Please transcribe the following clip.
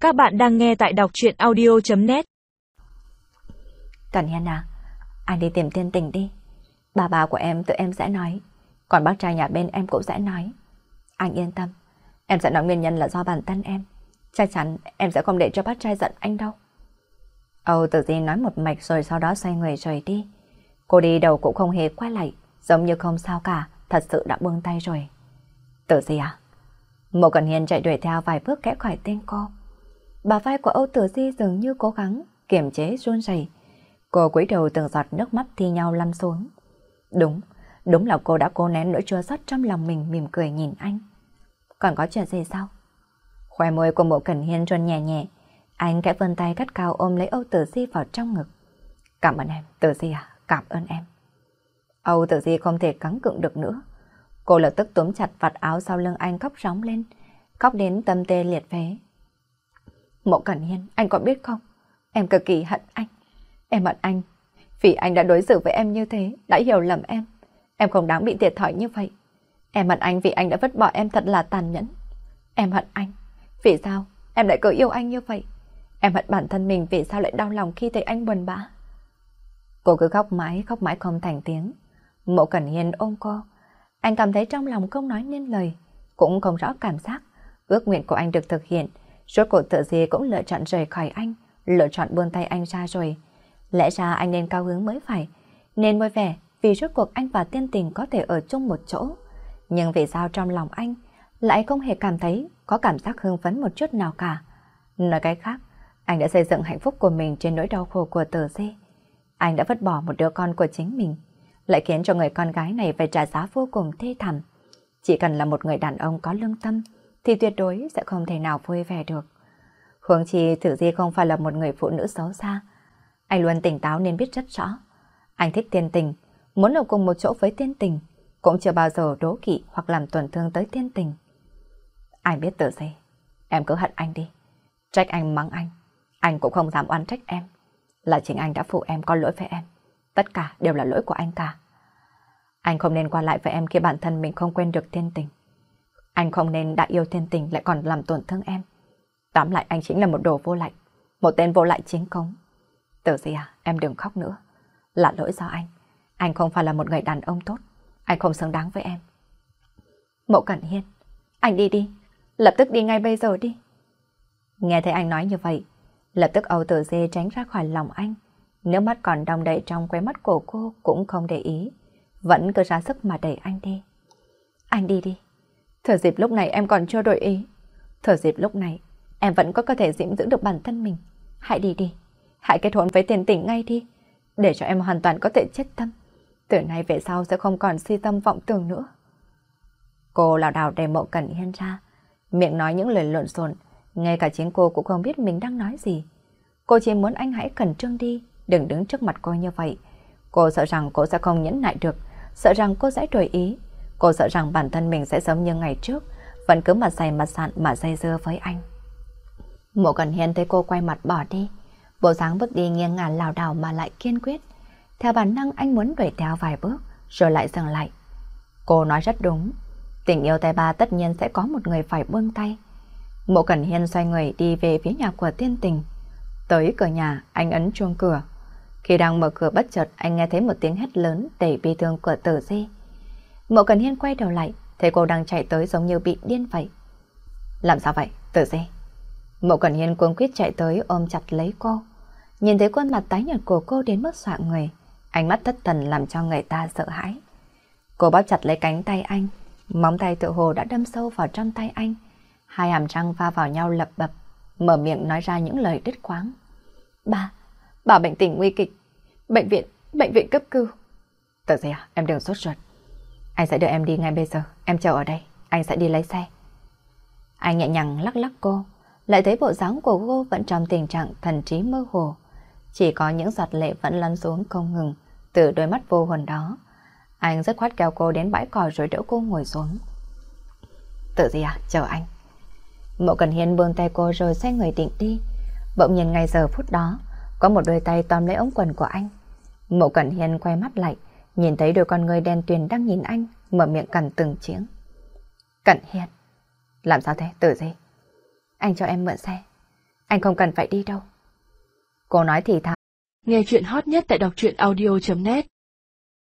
Các bạn đang nghe tại đọc truyện audio.net. Cẩn Hiên à, anh đi tìm Tiên Tình đi. Bà của em tụi em sẽ nói, còn bác trai nhà bên em cũng sẽ nói. Anh yên tâm, em sẽ nói nguyên nhân là do bản thân em. Chắc chắn em sẽ không để cho bác trai giận anh đâu. Âu Tử Di nói một mạch rồi sau đó xoay người rời đi. Cô đi đầu cũng không hề quay lại, giống như không sao cả, thật sự đã buông tay rồi. Tử Di à? Mộ Cẩn Hiên chạy đuổi theo vài bước kẽ khỏi tên cô. Bả vai của Âu Tử Di dường như cố gắng kiềm chế run rẩy. Cô cúi đầu từng giọt nước mắt thi nhau lăn xuống. Đúng là cô đã cố nén nỗi chua xót trong lòng mình, mỉm cười nhìn anh. Còn có chuyện gì sao? Khóe môi của Mộ Cẩn Hiên run nhẹ nhẹ. Anh khẽ vươn tay gắt cao ôm lấy Âu Tử Di vào trong ngực. Cảm ơn em, Tử Di à, cảm ơn em. Âu Tử Di không thể gắng gượng được nữa. Cô lập tức túm chặt vạt áo sau lưng anh khóc rống lên, khóc đến tâm tê liệt phế. Mộ Cẩn Hiên, anh có biết không? Em cực kỳ hận anh. Em hận anh vì anh đã đối xử với em như thế, đã hiểu lầm em. Em không đáng bị thiệt thòi như vậy. Em hận anh vì anh đã vứt bỏ em thật là tàn nhẫn. Em hận anh vì sao em lại cứ yêu anh như vậy. Em hận bản thân mình vì sao lại đau lòng khi thấy anh buồn bã. Cô cứ khóc mãi không thành tiếng. Mộ Cẩn Hiên ôm cô. Anh cảm thấy trong lòng không nói nên lời, cũng không rõ cảm giác. Ước nguyện của anh được thực hiện. Rốt cuộc Tử Di cũng lựa chọn rời khỏi anh, lựa chọn buông tay anh ra rồi. Lẽ ra anh nên cao hứng mới phải, nên vui vẻ vì rốt cuộc anh và Tiên Tình có thể ở chung một chỗ. Nhưng vì sao trong lòng anh lại không hề cảm thấy có cảm giác hưng phấn một chút nào cả. Nói cách khác, anh đã xây dựng hạnh phúc của mình trên nỗi đau khổ của Tử Di. Anh đã vứt bỏ một đứa con của chính mình, lại khiến cho người con gái này phải trả giá vô cùng thê thảm. Chỉ cần là một người đàn ông có lương tâm thì tuyệt đối sẽ không thể nào vui vẻ được. Huống chi Tử Di không phải là một người phụ nữ xấu xa. Anh luôn tỉnh táo nên biết rất rõ. Anh thích Tiên Tình, muốn ở cùng một chỗ với Tiên Tình, cũng chưa bao giờ đố kỵ hoặc làm tổn thương tới Tiên Tình. Anh biết Tử Di, em cứ hận anh đi. Trách anh mắng anh cũng không dám oán trách em. Là chính anh đã phụ em có lỗi với em. Tất cả đều là lỗi của anh cả. Anh không nên qua lại với em khi bản thân mình không quên được Tiên Tình. Anh không nên đã yêu Tiên Tình lại còn làm tổn thương em. Tóm lại anh chính là một đồ vô lại, một tên vô lại chính cống. Tử Di à, em đừng khóc nữa. Là lỗi do anh. Anh không phải là một người đàn ông tốt. Anh không xứng đáng với em. Mộ Cẩn Hiên, anh đi đi. Lập tức đi ngay bây giờ đi. Nghe thấy anh nói như vậy, lập tức Âu Tử Di tránh ra khỏi lòng anh. Nước mắt còn đong đầy trong khóe mắt của cô cũng không để ý, vẫn cứ ra sức mà đẩy anh đi. Anh đi đi. Thừa dịp lúc này em còn chưa đổi ý. Thừa dịp lúc này em vẫn có thể giữ được bản thân mình. Hãy đi đi. Hãy kết hôn với Tiên Tình ngay đi, để cho em hoàn toàn có thể chết tâm. Từ nay về sau sẽ không còn si tâm vọng tưởng nữa. Cô lảo đảo đẩy Mộ Cẩn Hiên ra, miệng nói những lời lộn xộn, ngay cả chính cô cũng không biết mình đang nói gì. Cô chỉ muốn anh hãy khẩn trương đi, đừng đứng trước mặt cô như vậy. Cô sợ rằng cô sẽ không nhẫn nại được, sợ rằng cô sẽ đổi ý. Cô sợ rằng bản thân mình sẽ giống như ngày trước, vẫn cứ mặt dày mặt sạn mà dây dưa với anh. Mộ Cẩn Hiên thấy cô quay mặt bỏ đi, bộ dáng bước đi nghiêng ngả lảo đảo mà lại kiên quyết. Theo bản năng anh muốn đuổi theo vài bước, rồi lại dừng lại. Cô nói rất đúng, tình yêu tay ba tất nhiên sẽ có một người phải buông tay. Mộ Cẩn Hiên xoay người đi về phía nhà của Tiên Tình. Tới cửa nhà, anh ấn chuông cửa. Khi đang mở cửa bất chợt anh nghe thấy một tiếng hét lớn đầy bi thương của Tử Di. Mộ Cẩn Hiên quay đầu lại, thấy cô đang chạy tới giống như bị điên vậy. Làm sao vậy, Tử Di? Mộ Cẩn Hiên cuống quýt chạy tới ôm chặt lấy cô. Nhìn thấy khuôn mặt tái nhợt của cô đến mức dọa người, ánh mắt thất thần làm cho người ta sợ hãi. Cô bóp chặt lấy cánh tay anh, móng tay tựa hồ đã đâm sâu vào trong tay anh. Hai hàm răng va vào nhau lập bập, mở miệng nói ra những lời đứt quãng. Bà bệnh tình nguy kịch. Bệnh viện cấp cứu. Tử Di à, em đừng sốt ruột. Anh sẽ đưa em đi ngay bây giờ, em chờ ở đây, anh sẽ đi lấy xe. Anh nhẹ nhàng lắc lắc cô, lại thấy bộ dáng của cô vẫn trong tình trạng thần trí mơ hồ. Chỉ có những giọt lệ vẫn lăn xuống không ngừng từ đôi mắt vô hồn đó. Anh dứt khoát kéo cô đến bãi cỏ rồi đỡ cô ngồi xuống. Tử Di à, chờ anh. Mộ Cẩn Hiên buông tay cô rồi xoay người định đi. Bỗng nhiên ngay giờ phút đó, có một đôi tay tóm lấy ống quần của anh. Mộ Cẩn Hiên quay mắt lại, nhìn thấy đôi con người đen tuyền đang nhìn anh, mở miệng cằn từng tiếng. Cẩn Hiên, làm sao thế, Tử Di? Anh cho em mượn xe. Anh không cần phải đi đâu. Cô nói thì thào. Nghe chuyện hot nhất tại đọc truyện audio.net